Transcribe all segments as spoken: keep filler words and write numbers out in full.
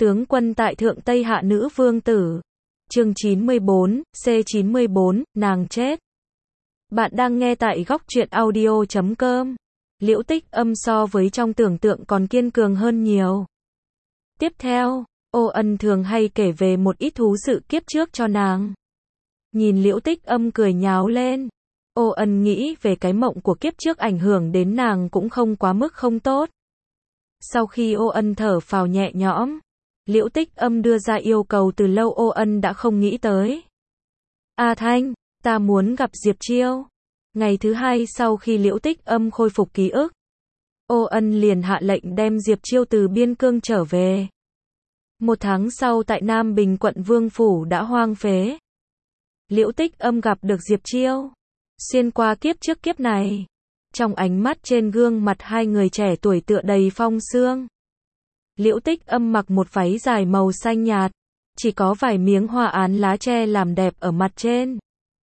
Tướng quân tại Thượng Tây Hạ nữ vương tử. Chương chín mươi bốn, C chín mươi bốn, nàng chết. Bạn đang nghe tại góc truyện audio chấm com. Liễu Tích Âm so với trong tưởng tượng còn kiên cường hơn nhiều. Tiếp theo, Ô Ân thường hay kể về một ít thú sự kiếp trước cho nàng. Nhìn Liễu Tích Âm cười nháo lên. Ô Ân nghĩ về cái mộng của kiếp trước ảnh hưởng đến nàng cũng không quá mức không tốt. Sau khi Ô Ân thở phào nhẹ nhõm, Liễu Tích Âm đưa ra yêu cầu từ lâu Ô Ân đã không nghĩ tới. A Thanh, ta muốn gặp Diệp Chiêu. Ngày thứ hai sau khi Liễu Tích Âm khôi phục ký ức, Ô Ân liền hạ lệnh đem Diệp Chiêu từ biên cương trở về. Một tháng sau tại Nam Bình quận Vương Phủ đã hoang phế. Liễu Tích Âm gặp được Diệp Chiêu. Xuyên qua kiếp trước kiếp này, trong ánh mắt trên gương mặt hai người trẻ tuổi tựa đầy phong sương. Liễu Tích Âm mặc một váy dài màu xanh nhạt, chỉ có vài miếng hoa án lá tre làm đẹp ở mặt trên,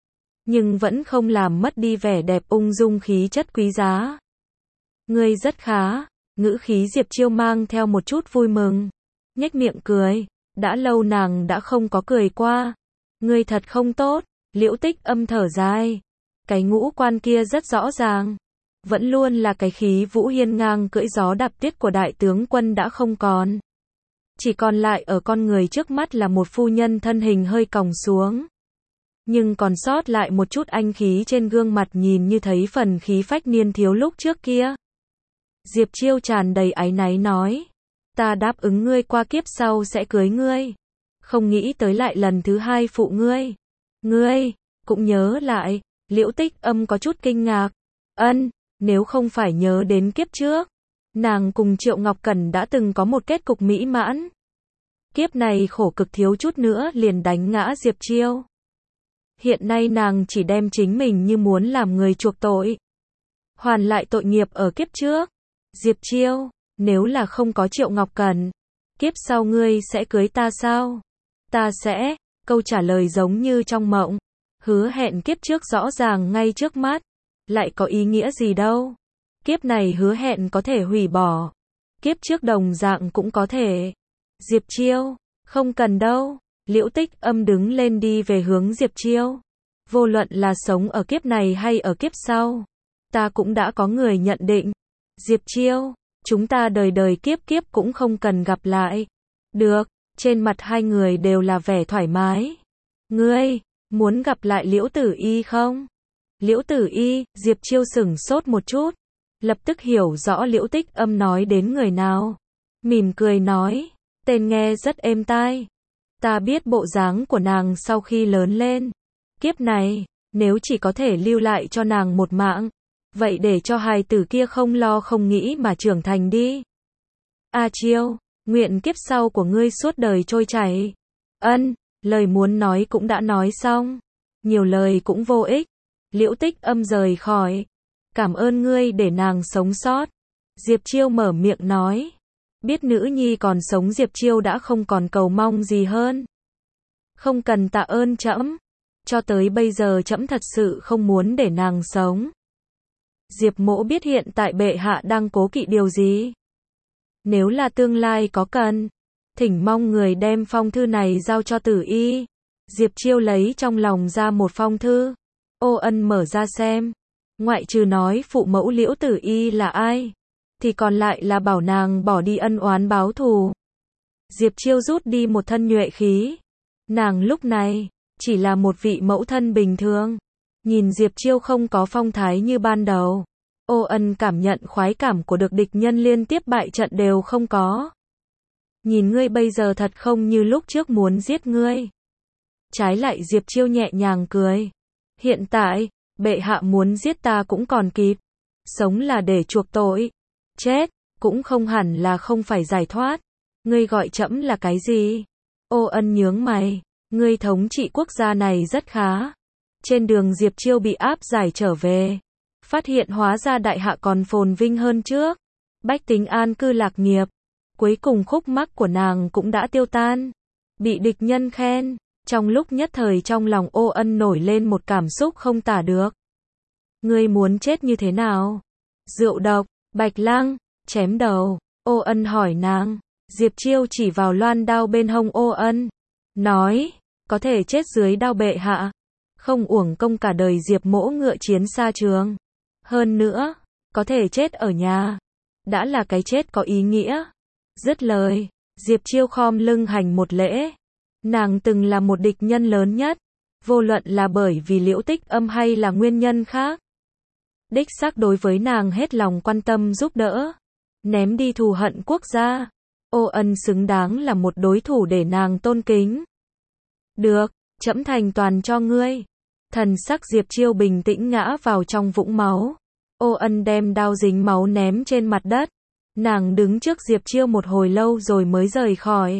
nhưng vẫn không làm mất đi vẻ đẹp ung dung khí chất quý giá. Ngươi rất khá, ngữ khí Diệp Chiêu mang theo một chút vui mừng, nhếch miệng cười, đã lâu nàng đã không có cười qua. Ngươi thật không tốt, Liễu Tích Âm thở dài, cái ngũ quan kia rất rõ ràng, vẫn luôn là cái khí vũ hiên ngang cưỡi gió đạp tuyết của đại tướng quân đã không còn. Chỉ còn lại ở con người trước mắt là một phu nhân thân hình hơi còng xuống, nhưng còn sót lại một chút anh khí trên gương mặt, nhìn như thấy phần khí phách niên thiếu lúc trước kia. Diệp Chiêu tràn đầy áy náy nói, ta đáp ứng ngươi qua kiếp sau sẽ cưới ngươi, không nghĩ tới lại lần thứ hai phụ ngươi. Ngươi, cũng nhớ lại. Liễu Tích Âm có chút kinh ngạc. Ân, nếu không phải nhớ đến kiếp trước, nàng cùng Triệu Ngọc Cẩn đã từng có một kết cục mỹ mãn. Kiếp này khổ cực thiếu chút nữa liền đánh ngã Diệp Chiêu. Hiện nay nàng chỉ đem chính mình như muốn làm người chuộc tội, hoàn lại tội nghiệp ở kiếp trước. Diệp Chiêu, nếu là không có Triệu Ngọc Cẩn, kiếp sau ngươi sẽ cưới ta sao? Ta sẽ, câu trả lời giống như trong mộng. Hứa hẹn kiếp trước rõ ràng ngay trước mắt, lại có ý nghĩa gì đâu. Kiếp này hứa hẹn có thể hủy bỏ, kiếp trước đồng dạng cũng có thể. Diệp Chiêu, không cần đâu. Liễu Tích Âm đứng lên đi về hướng Diệp Chiêu. Vô luận là sống ở kiếp này hay ở kiếp sau, ta cũng đã có người nhận định. Diệp Chiêu, chúng ta đời đời kiếp kiếp cũng không cần gặp lại. Được, trên mặt hai người đều là vẻ thoải mái. Ngươi muốn gặp lại Liễu Tử Y không? Liễu Tử Y, Diệp Chiêu sửng sốt một chút, lập tức hiểu rõ Liễu Tích Âm nói đến người nào. Mỉm cười nói, tên nghe rất êm tai. Ta biết bộ dáng của nàng sau khi lớn lên. Kiếp này, nếu chỉ có thể lưu lại cho nàng một mạng, vậy để cho hài tử kia không lo không nghĩ mà trưởng thành đi. A Chiêu, nguyện kiếp sau của ngươi suốt đời trôi chảy. Ân. Lời muốn nói cũng đã nói xong, nhiều lời cũng vô ích. Liễu Tích Âm rời khỏi. Cảm ơn ngươi để nàng sống sót. Diệp Chiêu mở miệng nói. Biết nữ nhi còn sống Diệp Chiêu đã không còn cầu mong gì hơn. Không cần tạ ơn trẫm, cho tới bây giờ trẫm thật sự không muốn để nàng sống. Diệp Mỗ biết hiện tại bệ hạ đang cố kỵ điều gì. Nếu là tương lai có cần, thỉnh mong người đem phong thư này giao cho Tử Y. Diệp Chiêu lấy trong lòng ra một phong thư. Ô Ân mở ra xem. Ngoại trừ nói phụ mẫu Liễu Tử Y là ai, thì còn lại là bảo nàng bỏ đi ân oán báo thù. Diệp Chiêu rút đi một thân nhuệ khí. Nàng lúc này chỉ là một vị mẫu thân bình thường. Nhìn Diệp Chiêu không có phong thái như ban đầu, Ô Ân cảm nhận khoái cảm của được địch nhân liên tiếp bại trận đều không có. Nhìn ngươi bây giờ thật không như lúc trước muốn giết ngươi. Trái lại Diệp Chiêu nhẹ nhàng cười. Hiện tại, bệ hạ muốn giết ta cũng còn kịp. Sống là để chuộc tội. Chết, cũng không hẳn là không phải giải thoát. Ngươi gọi trẫm là cái gì? Ô Ân nhướng mày. Ngươi thống trị quốc gia này rất khá. Trên đường Diệp Chiêu bị áp giải trở về, phát hiện hóa ra đại hạ còn phồn vinh hơn trước. Bách tính an cư lạc nghiệp. Cuối cùng khúc mắc của nàng cũng đã tiêu tan. Bị địch nhân khen. Trong lúc nhất thời trong lòng Ô Ân nổi lên một cảm xúc không tả được. Ngươi muốn chết như thế nào? Rượu độc, bạch lăng, chém đầu. Ô Ân hỏi nàng. Diệp Chiêu chỉ vào loan đao bên hông Ô Ân, nói, có thể chết dưới đao bệ hạ. Không uổng công cả đời Diệp mỗ ngựa chiến xa trường. Hơn nữa, có thể chết ở nhà. Đã là cái chết có ý nghĩa. Dứt lời, Diệp Chiêu khom lưng hành một lễ. Nàng từng là một địch nhân lớn nhất. Vô luận là bởi vì Liễu Tích Âm hay là nguyên nhân khác. Đích xác đối với nàng hết lòng quan tâm giúp đỡ. Ném đi thù hận quốc gia. Ô Ân xứng đáng là một đối thủ để nàng tôn kính. Được, trẫm thành toàn cho ngươi. Thần sắc Diệp Chiêu bình tĩnh ngã vào trong vũng máu. Ô Ân đem đao dính máu ném trên mặt đất. Nàng đứng trước Diệp Chiêu một hồi lâu rồi mới rời khỏi.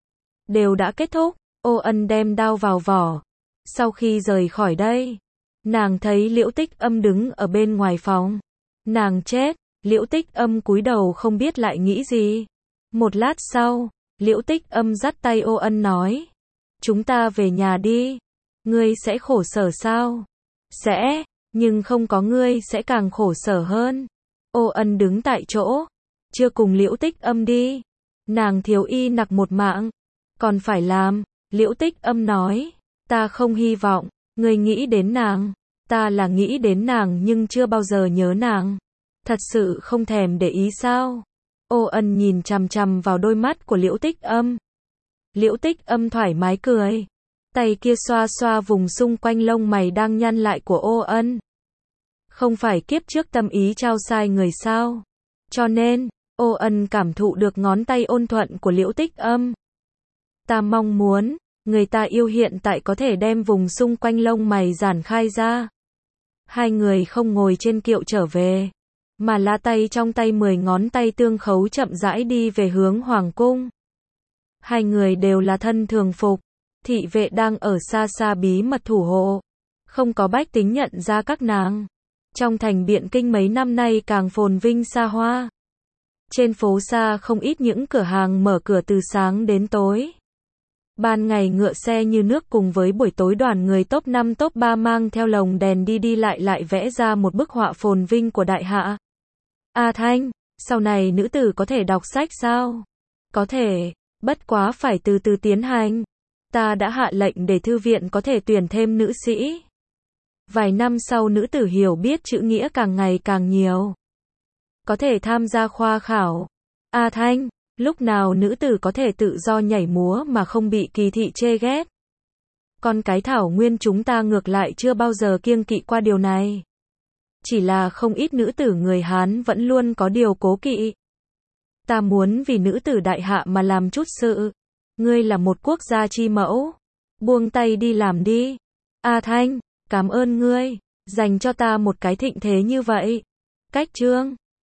Đều đã kết thúc, Ô Ân đem đao vào vỏ. Sau khi rời khỏi đây, nàng thấy Liễu Tích Âm đứng ở bên ngoài phòng. Nàng chết, Liễu Tích Âm cúi đầu không biết lại nghĩ gì. Một lát sau, Liễu Tích Âm dắt tay Ô Ân nói. Chúng ta về nhà đi. Ngươi sẽ khổ sở sao? Sẽ, nhưng không có ngươi sẽ càng khổ sở hơn. Ô Ân đứng tại chỗ. Chưa cùng Liễu Tích Âm đi. Nàng thiếu y nặc một mạng. Còn phải làm. Liễu Tích Âm nói. Ta không hy vọng. Ngươi nghĩ đến nàng. Ta là nghĩ đến nàng nhưng chưa bao giờ nhớ nàng. Thật sự không thèm để ý sao? Ô Ân nhìn chằm chằm vào đôi mắt của Liễu Tích Âm. Liễu Tích Âm thoải mái cười. Tay kia xoa xoa vùng xung quanh lông mày đang nhăn lại của Ô Ân. Không phải kiếp trước tâm ý trao sai người sao? Cho nên, Ô Ân cảm thụ được ngón tay ôn thuận của Liễu Tích Âm. Ta mong muốn, người ta yêu hiện tại có thể đem vùng xung quanh lông mày giản khai ra. Hai người không ngồi trên kiệu trở về, mà là tay trong tay mười ngón tay tương khấu chậm rãi đi về hướng hoàng cung. Hai người đều là thân thường phục, thị vệ đang ở xa xa bí mật thủ hộ, không có bách tính nhận ra các nàng. Trong thành Biện Kinh mấy năm nay càng phồn vinh xa hoa. Trên phố xa không ít những cửa hàng mở cửa từ sáng đến tối. Ban ngày ngựa xe như nước cùng với buổi tối đoàn người top năm top ba mang theo lồng đèn đi đi lại lại vẽ ra một bức họa phồn vinh của đại hạ. A Thanh, sau này nữ tử có thể đọc sách sao? Có thể, bất quá phải từ từ tiến hành. Ta đã hạ lệnh để thư viện có thể tuyển thêm nữ sĩ. Vài năm sau nữ tử hiểu biết chữ nghĩa càng ngày càng nhiều. Có thể tham gia khoa khảo. A Thanh, lúc nào nữ tử có thể tự do nhảy múa mà không bị kỳ thị chê ghét? Con cái Thảo Nguyên chúng ta ngược lại chưa bao giờ kiêng kỵ qua điều này. Chỉ là không ít nữ tử người Hán vẫn luôn có điều cố kỵ. Ta muốn vì nữ tử đại hạ mà làm chút sự. Ngươi là một quốc gia chi mẫu. Buông tay đi làm đi. A Thanh, cảm ơn ngươi, dành cho ta một cái thịnh thế như vậy. Cách chương